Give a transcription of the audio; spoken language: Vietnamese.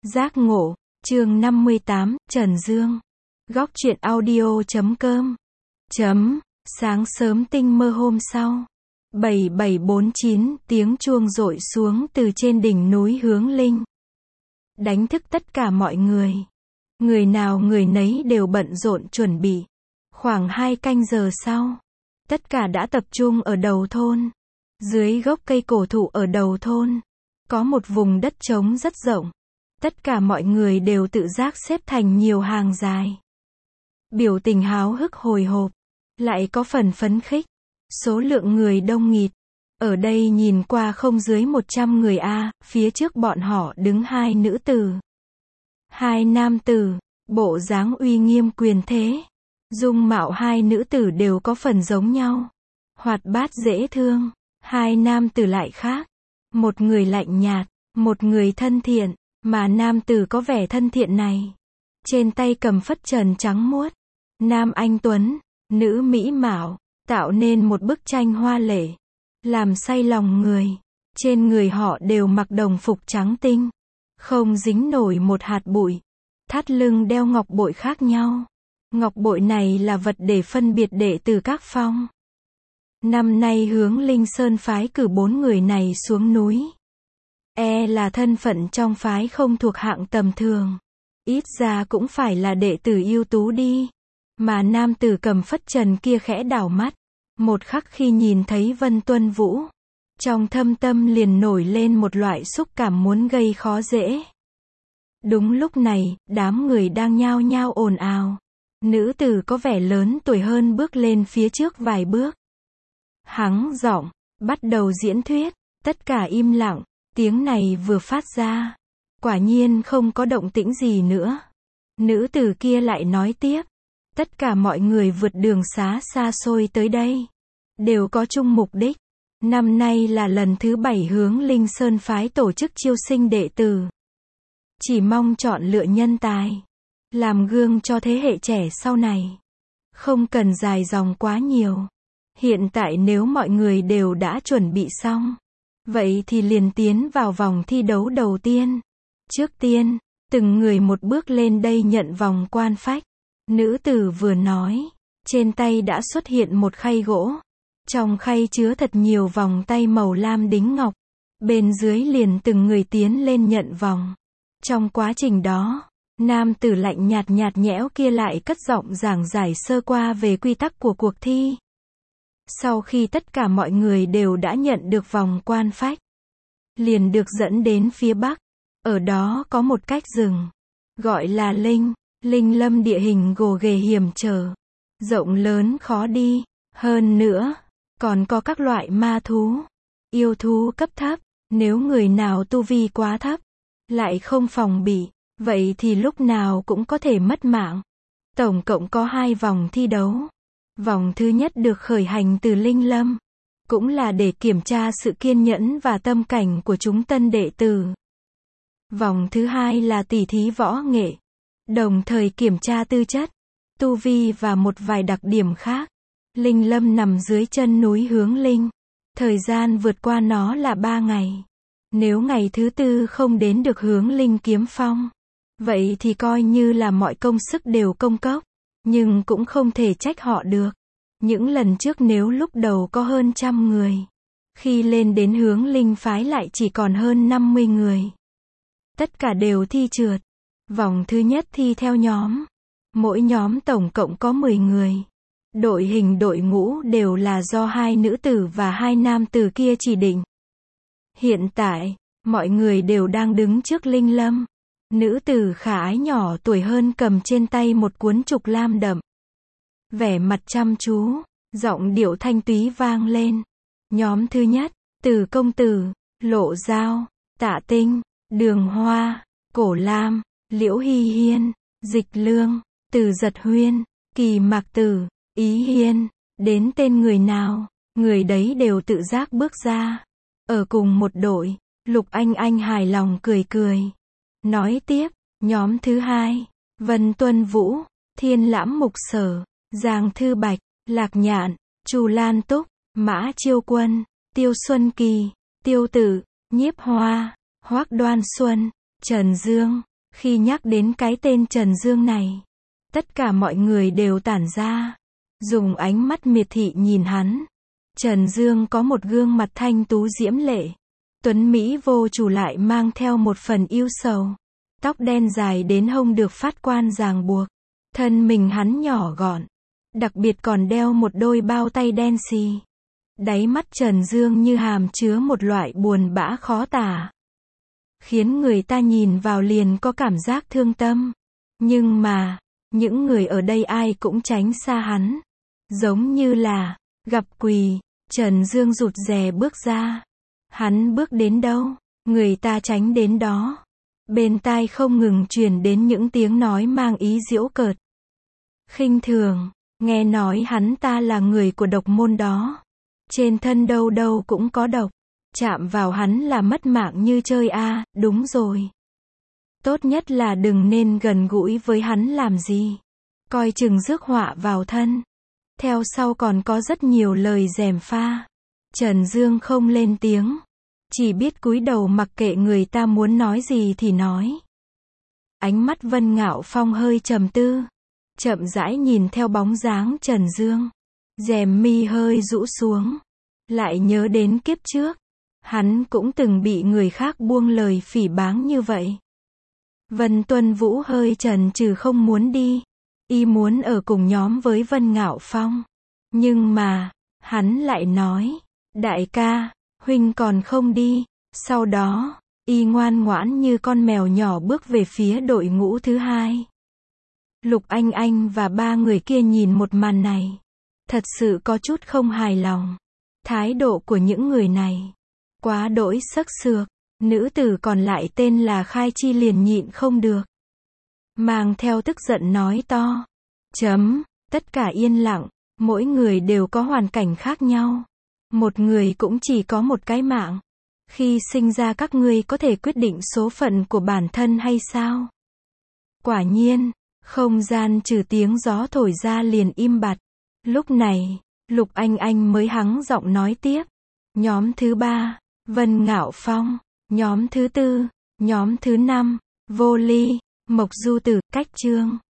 Giác ngộ, chương 58, Trần Dương. Góc truyện audio.com. Sáng sớm tinh mơ hôm sau. 7749 tiếng chuông rội xuống từ trên đỉnh núi Hướng Linh. Đánh thức tất cả mọi người. Người nào người nấy đều bận rộn chuẩn bị. Khoảng 2 canh giờ sau, tất cả đã tập trung ở đầu thôn. Dưới gốc cây cổ thụ ở đầu thôn, có một vùng đất trống rất rộng. Tất cả mọi người đều tự giác xếp thành nhiều hàng dài. Biểu tình háo hức hồi hộp, lại có phần phấn khích. Số lượng người đông nghịt. Ở đây nhìn qua không dưới 100 người phía trước bọn họ đứng 2 nữ tử. 2 nam tử, bộ dáng uy nghiêm quyền thế. Dung mạo 2 nữ tử đều có phần giống nhau. Hoạt bát dễ thương. 2 nam tử lại khác. Một người lạnh nhạt, một người thân thiện. Mà nam tử có vẻ thân thiện này, trên tay cầm phất trần trắng muốt. Nam anh tuấn, nữ mỹ mạo, tạo nên một bức tranh hoa lệ, làm say lòng người. Trên người họ đều mặc đồng phục trắng tinh, không dính nổi một hạt bụi. Thắt lưng đeo ngọc bội khác nhau. Ngọc bội này là vật để phân biệt đệ tử các phong. Năm nay Hướng Linh Sơn phái cử 4 người này xuống núi. Là thân phận trong phái không thuộc hạng tầm thường. Ít ra cũng phải là đệ tử ưu tú đi. Mà nam tử cầm phất trần kia khẽ đảo mắt. Một khắc khi nhìn thấy Vân Tuân Vũ, trong thâm tâm liền nổi lên một loại xúc cảm muốn gây khó dễ. Đúng lúc này, đám người đang nhao nhao ồn ào. Nữ tử có vẻ lớn tuổi hơn bước lên phía trước vài bước. Hắng giọng, bắt đầu diễn thuyết. Tất cả im lặng. Tiếng này vừa phát ra, quả nhiên không có động tĩnh gì nữa. Nữ tử kia lại nói tiếp. Tất cả mọi người vượt đường xá xa xôi tới đây, đều có chung mục đích. Năm nay là lần thứ 7 Hướng Linh Sơn phái tổ chức chiêu sinh đệ tử. Chỉ mong chọn lựa nhân tài, làm gương cho thế hệ trẻ sau này. Không cần dài dòng quá nhiều. Hiện tại nếu mọi người đều đã chuẩn bị xong, vậy thì liền tiến vào vòng thi đấu đầu tiên. Trước tiên, từng người một bước lên đây nhận vòng quan phách. Nữ tử vừa nói, trên tay đã xuất hiện một khay gỗ. Trong khay chứa thật nhiều vòng tay màu lam đính ngọc. Bên dưới liền từng người tiến lên nhận vòng. Trong quá trình đó, nam tử lạnh nhạt nhạt nhẽo kia lại cất giọng giảng giải sơ qua về quy tắc của cuộc thi. Sau khi tất cả mọi người đều đã nhận được vòng quan phách, liền được dẫn đến phía bắc. Ở đó có một cách rừng, gọi là Linh Lâm, địa hình gồ ghề hiểm trở, rộng lớn khó đi. Hơn nữa, còn có các loại ma thú, yêu thú cấp thấp. Nếu người nào tu vi quá thấp, lại không phòng bị, vậy thì lúc nào cũng có thể mất mạng. Tổng cộng có 2 vòng thi đấu. Vòng thứ nhất được khởi hành từ Linh Lâm, cũng là để kiểm tra sự kiên nhẫn và tâm cảnh của chúng tân đệ tử. Vòng thứ hai là tỉ thí võ nghệ, đồng thời kiểm tra tư chất, tu vi và một vài đặc điểm khác. Linh Lâm nằm dưới chân núi Hướng Linh. Thời gian vượt qua nó là 3 ngày. Nếu ngày thứ 4 không đến được Hướng Linh kiếm phong, vậy thì coi như là mọi công sức đều công cốc. Nhưng cũng không thể trách họ được. Những lần trước nếu lúc đầu có hơn 100 người, khi lên đến Hướng Linh phái lại chỉ còn hơn 50 người. Tất cả đều thi trượt. Vòng thứ nhất thi theo nhóm. Mỗi nhóm tổng cộng có 10 người. Đội hình đội ngũ đều là do 2 nữ tử và 2 nam tử kia chỉ định. Hiện tại, mọi người đều đang đứng trước Linh Lâm. Nữ tử khả ái nhỏ tuổi hơn cầm trên tay một cuốn trục lam đậm. Vẻ mặt chăm chú, giọng điệu thanh túy vang lên. Nhóm thứ nhất, Từ Công Tử, Lộ Giao, Tạ Tinh, Đường Hoa, Cổ Lam, Liễu Hy Hiên, Dịch Lương, Từ Giật Huyên, Kỳ Mạc Tử, Ý Hiên. Đến tên người nào, người đấy đều tự giác bước ra. Ở cùng một đội, Lục Anh hài lòng cười cười. Nói tiếp, nhóm thứ 2, Vân Tuân Vũ, Thiên Lãm Mục Sở, Giang Thư Bạch, Lạc Nhạn, Chu Lan Túc, Mã Chiêu Quân, Tiêu Xuân Kỳ, Tiêu Tử, Nhiếp Hoa, Hoắc Đoan Xuân, Trần Dương. Khi nhắc đến cái tên Trần Dương này, tất cả mọi người đều tản ra, dùng ánh mắt miệt thị nhìn hắn. Trần Dương có một gương mặt thanh tú diễm lệ, tuấn mỹ vô chủ lại mang theo một phần yêu sầu. Tóc đen dài đến hông được phát quan ràng buộc, thân mình hắn nhỏ gọn, đặc biệt còn đeo một đôi bao tay đen xì. Đáy mắt Trần Dương như hàm chứa một loại buồn bã khó tả, khiến người ta nhìn vào liền có cảm giác thương tâm. Nhưng mà, những người ở đây ai cũng tránh xa hắn, giống như là gặp quỷ. Trần Dương rụt rè bước ra. Hắn bước đến đâu, người ta tránh đến đó. Bên tai không ngừng truyền đến những tiếng nói mang ý giễu cợt, khinh thường. Nghe nói hắn ta là người của độc môn đó. Trên thân đâu đâu cũng có độc. Chạm vào hắn là mất mạng như chơi a. Đúng rồi. Tốt nhất là đừng nên gần gũi với hắn làm gì. Coi chừng rước họa vào thân. Theo sau còn có rất nhiều lời gièm pha. Trần Dương không lên tiếng, chỉ biết cúi đầu mặc kệ người ta muốn nói gì thì nói. Ánh mắt Vân Ngạo Phong hơi trầm tư, chậm rãi nhìn theo bóng dáng Trần Dương. Rèm mi hơi rũ xuống, lại nhớ đến kiếp trước, hắn cũng từng bị người khác buông lời phỉ báng như vậy. Vân Tuân Vũ hơi chần chừ không muốn đi, y muốn ở cùng nhóm với Vân Ngạo Phong. Nhưng mà, hắn lại nói, đại ca, huynh còn không đi. Sau đó, y ngoan ngoãn như con mèo nhỏ bước về phía đội ngũ thứ hai. Lục Anh Anh và ba người kia nhìn một màn này, thật sự có chút không hài lòng. Thái độ của những người này quá đỗi xức xược. Nữ tử còn lại tên là Khai Chi liền nhịn không được, mang theo tức giận nói to. Tất cả yên lặng, mỗi người đều có hoàn cảnh khác nhau. Một người cũng chỉ có một cái mạng. Khi sinh ra các ngươi có thể quyết định số phận của bản thân hay sao? Quả nhiên, không gian trừ tiếng gió thổi ra liền im bặt. Lúc này, Lục Anh Anh mới hắng giọng nói tiếp. Nhóm thứ 3, Vân Ngạo Phong. Nhóm thứ 4, nhóm thứ 5, Vô Ly, Mộc Du Tử, Cách Trương.